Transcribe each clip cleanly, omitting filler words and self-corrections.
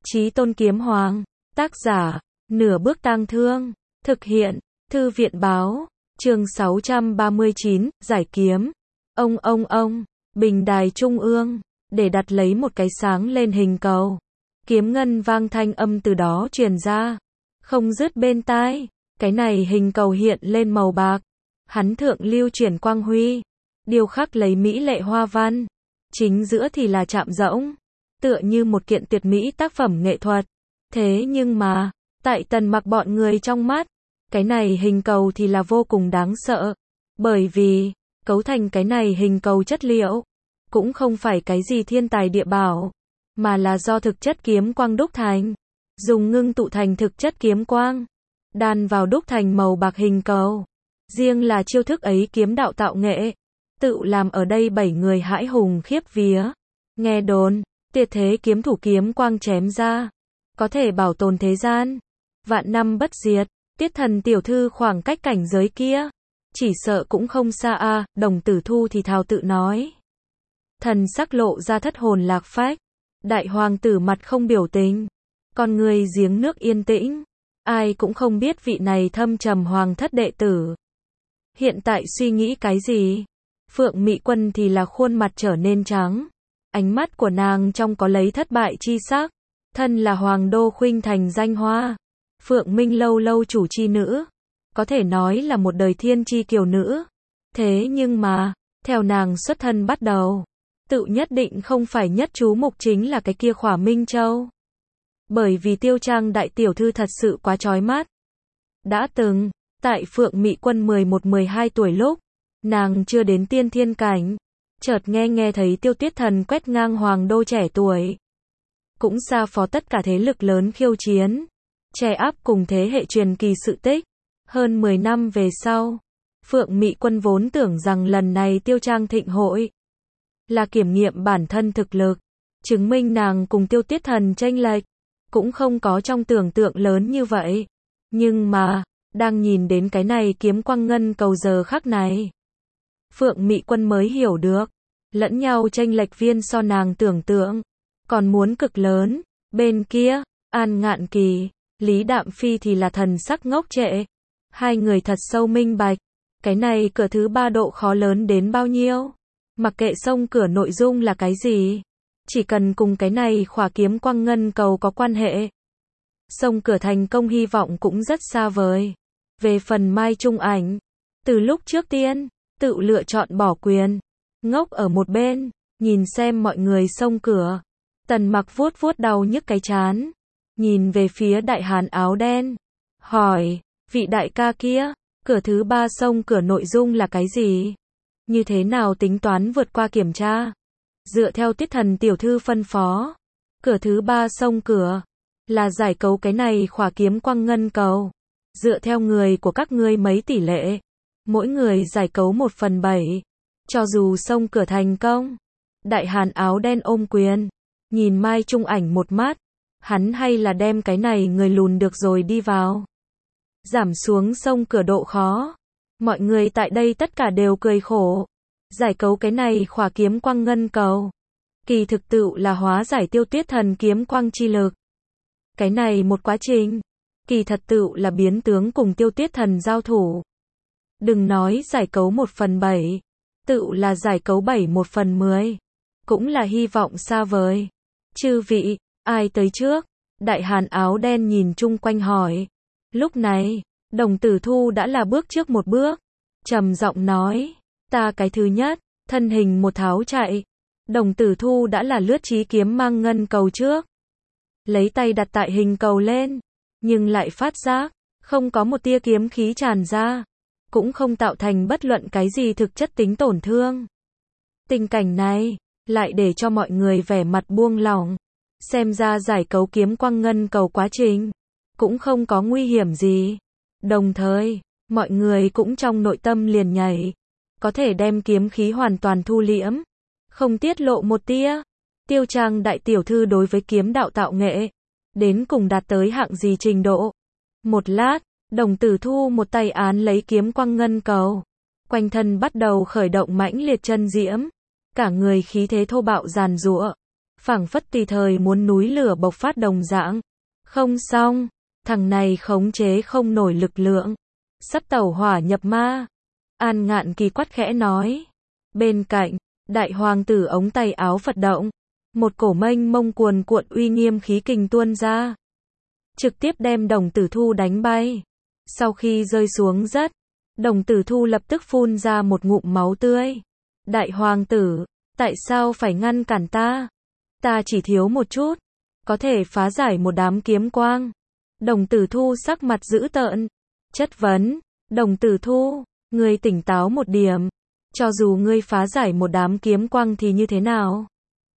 Chí Tôn Kiếm Hoàng, tác giả, Nửa Bước Tang Thương, thực hiện, Thư viện Báo, chương 639, giải kiếm. Ông, bình đài trung ương, để đặt lấy một cái sáng lên hình cầu. Kiếm ngân vang thanh âm từ đó truyền ra, không dứt bên tai. Cái này hình cầu hiện lên màu bạc, hắn thượng lưu chuyển quang huy, điêu khắc lấy mỹ lệ hoa văn, chính giữa thì là chạm rỗng, tựa như một kiện tuyệt mỹ tác phẩm nghệ thuật. Thế nhưng mà, tại Tần Mặc bọn người trong mắt, cái này hình cầu thì là vô cùng đáng sợ, bởi vì, cấu thành cái này hình cầu chất liệu, cũng không phải cái gì thiên tài địa bảo, mà là do thực chất kiếm quang đúc thành, dùng ngưng tụ thành thực chất kiếm quang, đan vào đúc thành màu bạc hình cầu. Riêng là chiêu thức ấy kiếm đạo tạo nghệ, tự làm ở đây 7 người hãi hùng khiếp vía. Nghe đồn, tuyệt thế kiếm thủ kiếm quang chém ra, có thể bảo tồn thế gian, vạn năm bất diệt. Tiết Thần tiểu thư khoảng cách cảnh giới kia, chỉ sợ cũng không xa a. Đồng Tử Thu thì thào tự nói. Thần sắc lộ ra thất hồn lạc phách. Đại hoàng tử mặt không biểu tình, con người giếng nước yên tĩnh, ai cũng không biết vị này thâm trầm hoàng thất đệ tử hiện tại suy nghĩ cái gì. Phượng Mị Quân thì là khuôn mặt trở nên trắng, ánh mắt của nàng trong có lấy thất bại chi sắc. Thân là Hoàng Đô Khuynh Thành danh hoa, Phượng Minh lâu lâu chủ chi nữ, có thể nói là một đời thiên chi kiều nữ. Thế nhưng mà, theo nàng xuất thân bắt đầu, tự nhất định không phải nhất chú mục chính là cái kia Khỏa Minh Châu. Bởi vì Tiêu Trang đại tiểu thư thật sự quá chói mắt. Đã từng, tại Phượng Mị Quân 11-12 tuổi lúc, nàng chưa đến tiên thiên cảnh, chợt nghe thấy Tiêu Tuyết Thần quét ngang Hoàng Đô trẻ tuổi, cũng xa phó tất cả thế lực lớn khiêu chiến, che áp cùng thế hệ truyền kỳ sự tích. Hơn 10 năm về sau, Phượng Mị Quân vốn tưởng rằng lần này Tiêu Trang thịnh hội là kiểm nghiệm bản thân thực lực, chứng minh nàng cùng Tiêu Tuyết Thần chênh lệch cũng không có trong tưởng tượng lớn như vậy. Nhưng mà, đang nhìn đến cái này kiếm quang ngân cầu giờ khắc này, Phượng Mị Quân mới hiểu được, lẫn nhau chênh lệch viên so nàng tưởng tượng còn muốn cực lớn. Bên kia, An Ngạn Kỳ, Lý Đạm Phi thì là thần sắc ngốc trệ. Hai người thật sâu minh bạch, cái này cửa thứ 3 độ khó lớn đến bao nhiêu. Mặc kệ xông cửa nội dung là cái gì, chỉ cần cùng cái này khỏa kiếm quang ngân cầu có quan hệ, xông cửa thành công hy vọng cũng rất xa vời. Về phần Mai Trung Ảnh, từ lúc trước tiên, tự lựa chọn bỏ quyền, ngốc ở một bên, nhìn xem mọi người xông cửa. Tần Mặc vuốt vuốt đau nhức cái trán, nhìn về phía đại hán áo đen, hỏi, vị đại ca kia, cửa thứ 3 xông cửa nội dung là cái gì? Như thế nào tính toán vượt qua kiểm tra? Dựa theo Tiết Thần tiểu thư phân phó, cửa thứ 3 xông cửa là giải cấu cái này khỏa kiếm quang ngân cầu. Dựa theo người của các ngươi mấy tỷ lệ, mỗi người giải cấu 1/7, cho dù xông cửa thành công. Đại hán áo đen ôm quyền, nhìn Mai Trung Ảnh một mắt, hắn hay là đem cái này người lùn được rồi đi vào, giảm xuống xông cửa độ khó. Mọi người tại đây tất cả đều cười khổ. Giải cấu cái này khỏa kiếm quang ngân cầu, kỳ thực tự là hóa giải Tiêu Tuyết Thần kiếm quang chi lực. Cái này một quá trình, kỳ thật tự là biến tướng cùng Tiêu Tuyết Thần giao thủ. Đừng nói giải cấu 1/7, tự là giải cấu 7/10, cũng là hy vọng xa vời. Chư vị, ai tới trước? Đại hán áo đen nhìn chung quanh hỏi. Lúc này, Đồng Tử Thu đã là bước trước một bước, trầm giọng nói, ta cái thứ nhất. Thân hình một tháo chạy, Đồng Tử Thu đã là lướt chí kiếm mang ngân cầu trước, lấy tay đặt tại hình cầu lên, nhưng lại phát giác không có một tia kiếm khí tràn ra, cũng không tạo thành bất luận cái gì thực chất tính tổn thương. Tình cảnh này lại để cho mọi người vẻ mặt buông lỏng, xem ra giải cấu kiếm quang ngân cầu quá trình cũng không có nguy hiểm gì. Đồng thời, mọi người cũng trong nội tâm liền nhảy, có thể đem kiếm khí hoàn toàn thu liễm, không tiết lộ một tia. Tiêu Trang đại tiểu thư đối với kiếm đạo tạo nghệ, đến cùng đạt tới hạng gì trình độ? Một lát, Đồng Tử Thu một tay án lấy kiếm quang ngân cầu, quanh thân bắt đầu khởi động mãnh liệt chân diễm, cả người khí thế thô bạo giàn giụa, phảng phất tùy thời muốn núi lửa bộc phát đồng dạng. Không xong, thằng này khống chế không nổi lực lượng, sắp tẩu hỏa nhập ma. An Ngạn Kỳ quát khẽ nói. Bên cạnh, đại hoàng tử ống tay áo phật động, một cổ mênh mông cuồn cuộn uy nghiêm khí kình tuôn ra, trực tiếp đem Đồng Tử Thu đánh bay. Sau khi rơi xuống đất, Đồng Tử Thu lập tức phun ra một ngụm máu tươi. Đại hoàng tử, tại sao phải ngăn cản ta? Ta chỉ thiếu một chút, có thể phá giải một đám kiếm quang. Đồng Tử Thu sắc mặt dữ tợn, chất vấn. Đồng Tử Thu, ngươi tỉnh táo một điểm. Cho dù ngươi phá giải một đám kiếm quang thì như thế nào?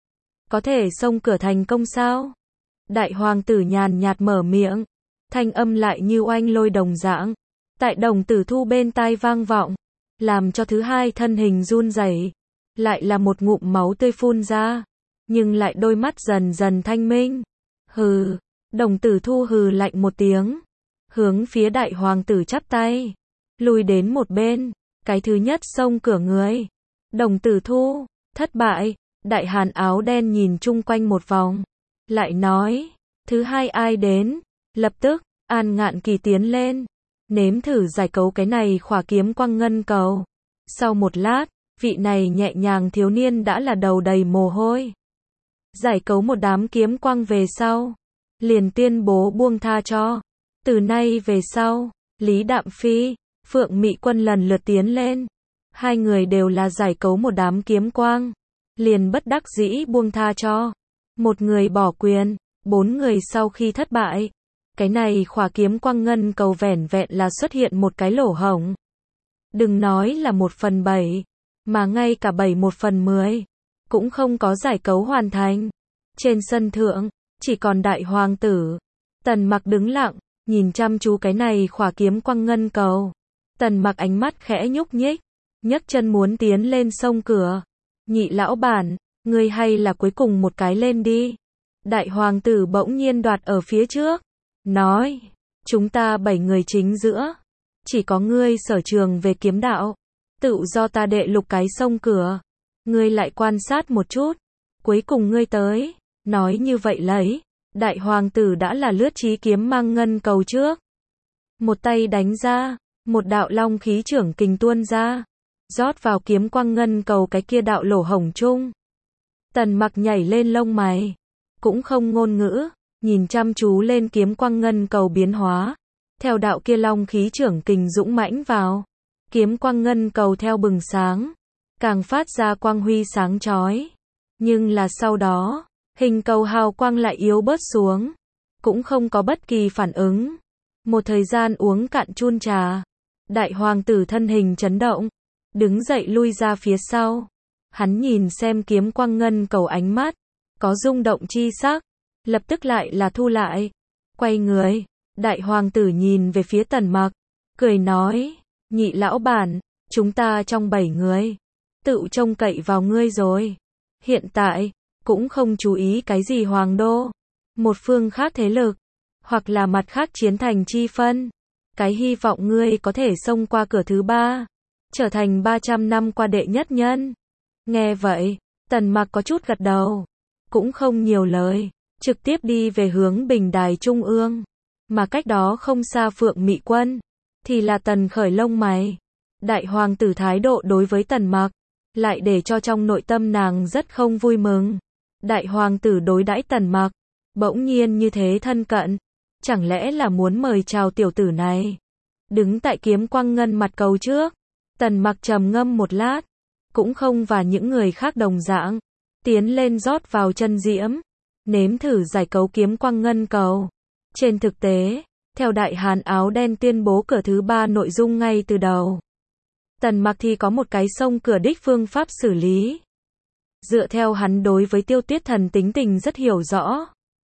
Có thể xông cửa thành công sao? Đại hoàng tử nhàn nhạt mở miệng, thanh âm lại như oanh lôi đồng dạng, tại Đồng Tử Thu bên tai vang vọng, làm cho thứ hai thân hình run rẩy, lại là một ngụm máu tươi phun ra, nhưng lại đôi mắt dần dần thanh minh. Hừ, Đồng Tử Thu hừ lạnh một tiếng, hướng phía đại hoàng tử chắp tay, lùi đến một bên. Cái thứ nhất xông cửa người, Đồng Tử Thu, thất bại. Đại hàn áo đen nhìn chung quanh một vòng, lại nói, thứ hai ai đến? Lập tức, An Ngạn Kỳ tiến lên, nếm thử giải cấu cái này khỏa kiếm quang ngân cầu. Sau một lát, vị này nhẹ nhàng thiếu niên đã là đầu đầy mồ hôi. Giải cấu một đám kiếm quang về sau, liền tuyên bố buông tha cho. Từ nay về sau, Lý Đạm Phi, Phượng Mị Quân lần lượt tiến lên. Hai người đều là giải cấu một đám kiếm quang, liền bất đắc dĩ buông tha cho. Một người bỏ quyền, 4 người sau khi thất bại. Cái này khỏa kiếm quang ngân cầu vẻn vẹn là xuất hiện một cái lỗ hổng. Đừng nói là 1/7, mà ngay cả 1/10, cũng không có giải cấu hoàn thành. Trên sân thượng, chỉ còn đại hoàng tử. Tần Mặc đứng lặng, nhìn chăm chú cái này khỏa kiếm quang ngân cầu. Tần Mặc ánh mắt khẽ nhúc nhích, nhấc chân muốn tiến lên xông cửa. Nhị lão bản, ngươi hay là cuối cùng một cái lên đi. Đại hoàng tử bỗng nhiên đoạt ở phía trước, nói, chúng ta 7 người chính giữa, chỉ có ngươi sở trường về kiếm đạo, tự do ta đệ lục cái xông cửa, ngươi lại quan sát một chút, cuối cùng ngươi tới. Nói như vậy lấy, đại hoàng tử đã là lướt chí kiếm mang ngân cầu trước. Một tay đánh ra, một đạo long khí trưởng kình tuôn ra, rót vào kiếm quang ngân cầu cái kia đạo lỗ hổng chung. Tần Mặc nhảy lên lông mày, cũng không ngôn ngữ, nhìn chăm chú lên kiếm quang ngân cầu biến hóa. Theo đạo kia long khí trưởng kình dũng mãnh vào, kiếm quang ngân cầu theo bừng sáng, càng phát ra quang huy sáng chói. Nhưng là sau đó, hình cầu hào quang lại yếu bớt xuống, cũng không có bất kỳ phản ứng. Một thời gian uống cạn chun trà, đại hoàng tử thân hình chấn động, đứng dậy lui ra phía sau. Hắn nhìn xem kiếm quang ngân cầu ánh mắt, có rung động chi sắc, lập tức lại là thu lại. Quay người, đại hoàng tử nhìn về phía Tần Mặc, cười nói, nhị lão bản, chúng ta trong 7 người, tự trông cậy vào ngươi rồi. Hiện tại, cũng không chú ý cái gì hoàng đô, một phương khác thế lực, hoặc là mặt khác chiến thành chi phân. Cái hy vọng ngươi có thể xông qua cửa thứ 3, trở thành 300 năm qua đệ nhất nhân. Nghe vậy, Tần Mặc có chút gật đầu, cũng không nhiều lời, trực tiếp đi về hướng bình đài trung ương. Mà cách đó không xa Phượng Mị Quân, thì là Tần khởi lông mày. Đại hoàng tử thái độ đối với Tần Mặc, lại để cho trong nội tâm nàng rất không vui mừng. Đại hoàng tử đối đãi Tần Mặc, bỗng nhiên như thế thân cận, chẳng lẽ là muốn mời chào tiểu tử này. Đứng tại kiếm quang ngân mặt cầu trước, Tần Mặc trầm ngâm một lát, cũng không và những người khác đồng dạng, tiến lên rót vào chân diễm, nếm thử giải cấu kiếm quang ngân cầu. Trên thực tế, theo đại hàn áo đen tuyên bố cửa thứ 3 nội dung ngay từ đầu, Tần Mặc thì có một cái xông cửa đích phương pháp xử lý. Dựa theo hắn đối với Tiêu Tuyết Thần tính tình rất hiểu rõ,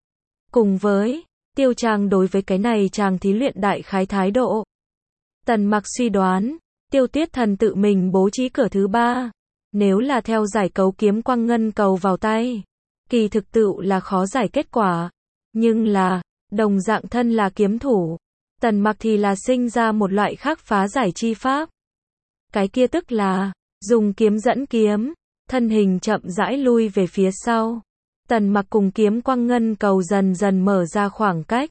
cùng với Tiêu Trang đối với cái này chàng thí luyện đại khái thái độ, Tần Mặc suy đoán, Tiêu Tuyết Thần tự mình bố trí cửa thứ 3, nếu là theo giải cấu kiếm quang ngân cầu vào tay, kỳ thực tự là khó giải kết quả. Nhưng là, đồng dạng thân là kiếm thủ, Tần Mặc thì là sinh ra một loại khác phá giải chi pháp. Cái kia tức là, dùng kiếm dẫn kiếm, thân hình chậm rãi lui về phía sau. Tần Mặc cùng kiếm quang ngân cầu dần dần mở ra khoảng cách.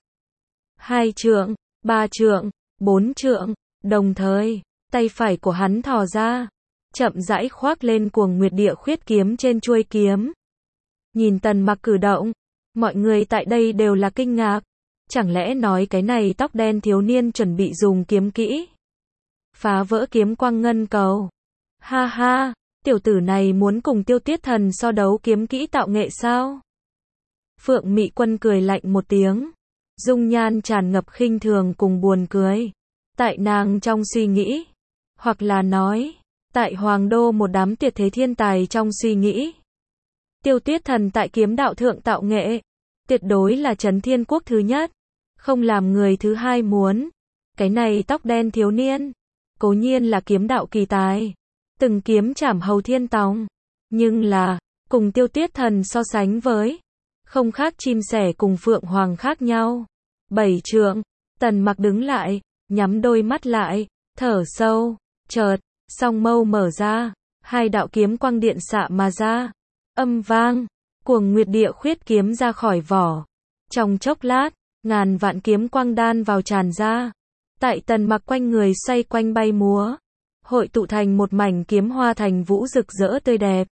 2 trượng, 3 trượng, 4 trượng, đồng thời, tay phải của hắn thò ra, chậm rãi khoác lên cuồng nguyệt địa khuyết kiếm trên chuôi kiếm. Nhìn Tần Mặc cử động, mọi người tại đây đều là kinh ngạc. Chẳng lẽ nói cái này tóc đen thiếu niên chuẩn bị dùng kiếm kỹ phá vỡ kiếm quang ngân cầu? Ha ha, tiểu tử này muốn cùng Tiêu Tiết Thần so đấu kiếm kỹ tạo nghệ sao? Phượng Mị Quân cười lạnh một tiếng, dung nhan tràn ngập khinh thường cùng buồn cười. Tại nàng trong suy nghĩ, hoặc là nói, tại Hoàng Đô một đám tuyệt thế thiên tài trong suy nghĩ, Tiêu Tiết Thần tại kiếm đạo thượng tạo nghệ, tuyệt đối là Chấn Thiên Quốc thứ nhất, không làm người thứ hai muốn. Cái này tóc đen thiếu niên, cố nhiên là kiếm đạo kỳ tài, từng kiếm chảm hầu thiên tòng, nhưng là, cùng Tiêu Tiết Thần so sánh với, không khác chim sẻ cùng phượng hoàng khác nhau. 7 trượng, Tần Mặc đứng lại, nhắm đôi mắt lại, thở sâu, chợt, song mâu mở ra, 2 đạo kiếm quang điện xạ mà ra. Âm vang, cuồng nguyệt địa khuyết kiếm ra khỏi vỏ. Trong chốc lát, ngàn vạn kiếm quang đan vào tràn ra. Tại Tần Mặc quanh người xoay quanh bay múa, hội tụ thành một mảnh kiếm hoa thành vũ rực rỡ tươi đẹp.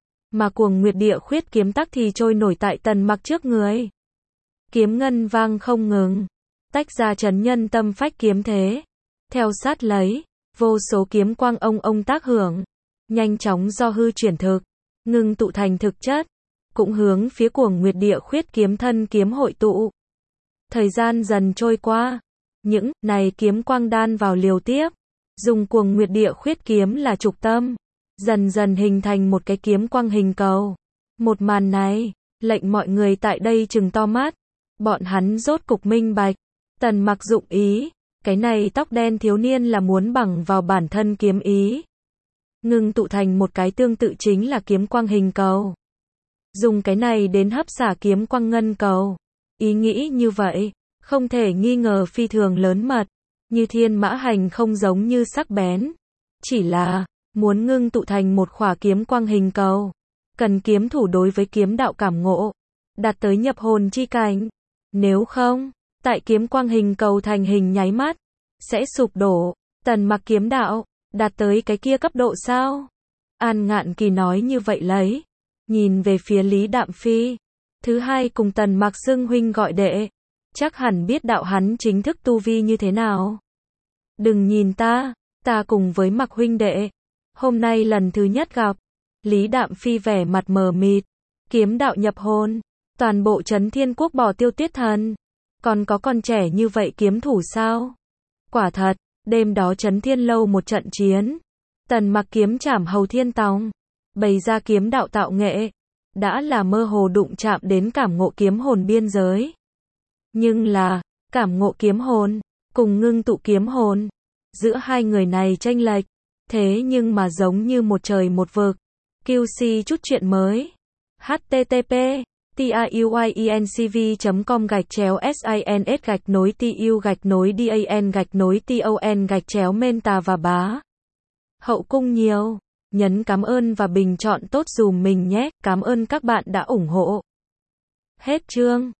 Mà cuồng nguyệt địa khuyết kiếm tắc thì trôi nổi tại Tần Mặc trước người. Kiếm ngân vang không ngừng, tách ra chấn nhân tâm phách kiếm thế. Theo sát lấy, vô số kiếm quang ông tác hưởng, nhanh chóng do hư chuyển thực, ngưng tụ thành thực chất, cũng hướng phía cuồng nguyệt địa khuyết kiếm thân kiếm hội tụ. Thời gian dần trôi qua, những này kiếm quang đan vào liều tiếp, dùng cuồng nguyệt địa khuyết kiếm là trục tâm, dần dần hình thành một cái kiếm quang hình cầu. Một màn này, lệnh mọi người tại đây trừng to mắt, bọn hắn rốt cục minh bạch, Tần Mặc dụng ý, cái này tóc đen thiếu niên là muốn bằng vào bản thân kiếm ý, ngưng tụ thành một cái tương tự chính là kiếm quang hình cầu. Dùng cái này đến hấp xả kiếm quang ngân cầu. Ý nghĩ như vậy, không thể nghi ngờ phi thường lớn mật, như thiên mã hành không giống như sắc bén. Chỉ là, muốn ngưng tụ thành một khỏa kiếm quang hình cầu, cần kiếm thủ đối với kiếm đạo cảm ngộ, đạt tới nhập hồn chi cảnh. Nếu không, tại kiếm quang hình cầu thành hình nháy mắt, sẽ sụp đổ. Tần Mặc kiếm đạo, đạt tới cái kia cấp độ sao? An Ngạn Kỳ nói như vậy lấy, nhìn về phía Lý Đạm Phi. Thứ hai cùng Tần Mặc xưng huynh gọi đệ, chắc hẳn biết đạo hắn chính thức tu vi như thế nào. Đừng nhìn ta cùng với Mặc huynh đệ, hôm nay lần thứ nhất gặp. Lý Đạm Phi vẻ mặt mờ mịt, kiếm đạo nhập hồn, toàn bộ Chấn Thiên Quốc bỏ Tiêu Tiết Thần, còn có con trẻ như vậy kiếm thủ sao? Quả thật, đêm đó Chấn Thiên Lâu một trận chiến, Tần Mặc kiếm chảm hầu thiên tòng, bày ra kiếm đạo tạo nghệ, đã là mơ hồ đụng chạm đến cảm ngộ kiếm hồn biên giới. Nhưng là, cảm ngộ kiếm hồn, cùng ngưng tụ kiếm hồn, giữa hai người này chênh lệch, thế nhưng mà giống như một trời một vực. QC chút chuyện mới. http tiuyencv.com/sins-tu-dan-menta và bá. Hậu cung nhiều. Nhấn cảm ơn và bình chọn tốt dùm mình nhé. Cảm ơn các bạn đã ủng hộ. Hết chương.